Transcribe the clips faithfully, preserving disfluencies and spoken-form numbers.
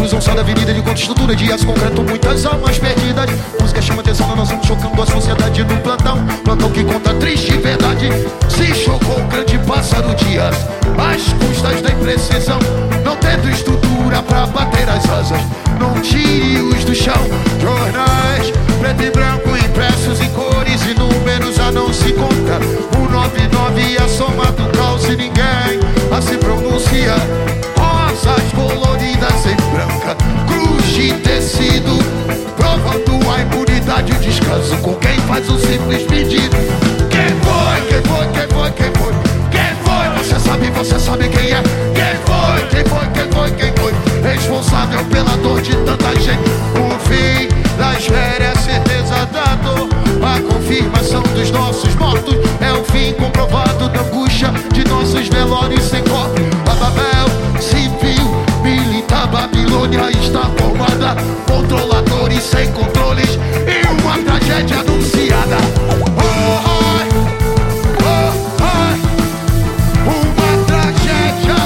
cruzam só da avenida de conta estrutura de aço concreto, muitas almas perdidas. Música chama atenção, nós estamos chocando a sociedade no plantão. Plantão que conta triste verdade. Se chocou um grande pássaro de aço às custas da imprecisão, não tendo estrutura pra bater as asas. Não tire-os do chão. Jornais preto e branco impressos em cores e números a não se conta. O nove nove é a soma do caos e ninguém a se pronuncia. Rosas coloridas em branca, cruz de tecido, provando a impunidade e o descaso com quem faz um simples pedido. Quem foi? Quem foi? Quem foi? Quem foi? Quem foi? Você sabe, você sabe quem é? Quem foi? Quem foi? Quem foi? Quem foi? Responsável pela dor de tanta gente. O fim das férias, certeza da dor. A confirmação dos nossos mortos é o fim comprovado da angústia de nossos velórios sem corpo. A Babel civil, militar, Babilônia está formada. Controladores sem controles e uma tragédia anunciada. Oh, oh, oh, oh. Uma tragédia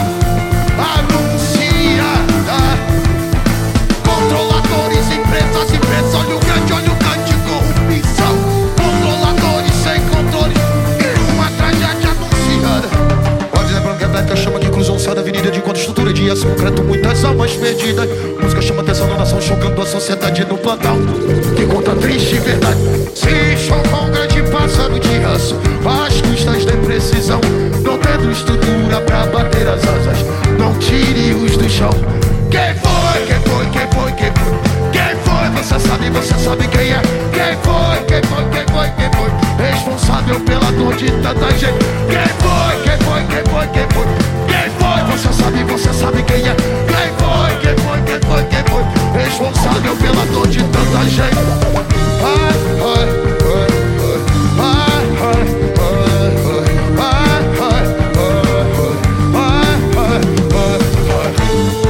anunciada. Controladores, empresas, empresas. Olha o grande, olha o grande corrupção. Controladores sem controle e uma tragédia anunciada. Pode lembrar que a Black chama que cruzam só da avenida de conta estrutura de aço concreto, muitas almas perdidas. Música chama atenção da nação, chocando a sociedade no plantão que conta triste verdade. Se chocou um grande pássaro de aço às custas da imprecisão, não tendo estrutura pra bater as asas. Não tire-os do chão. Quem foi? Quem foi? Quem foi? Quem foi? Quem foi? Você sabe, você sabe quem é? Quem foi? Quem foi? Quem foi? Quem foi? Responsável pela dor de tanta gente. Quem foi? Quem foi? Quem foi? Quem foi? Quem foi? Você sabe, você sabe quem é? Quem foi? Quem foi? Quem foi? Quem foi? Responsável pela dor de tanta gente. Ai, ai, ai, ai, ai, ai, ai, ai, ai, ai, ai, ai.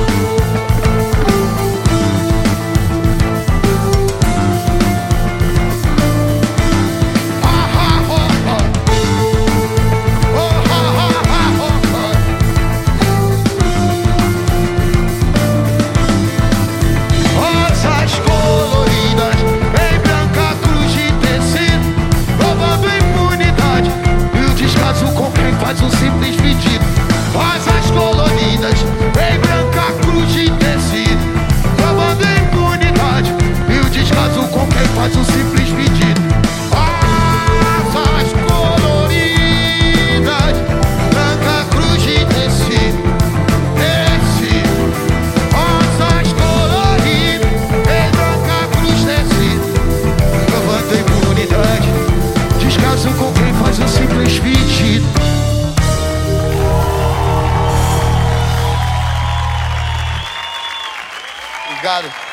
Faz um simples pedido. Rosas coloridas em branca cruz de tecido, provando a impunidade e o descaso com quem faz um simples pedido. Rosas coloridas, branca cruz de tecido, tecido. Rosas coloridas em branca cruz de tecido, provando a impunidade, descaso com quem faz um simples pedido. Obrigado.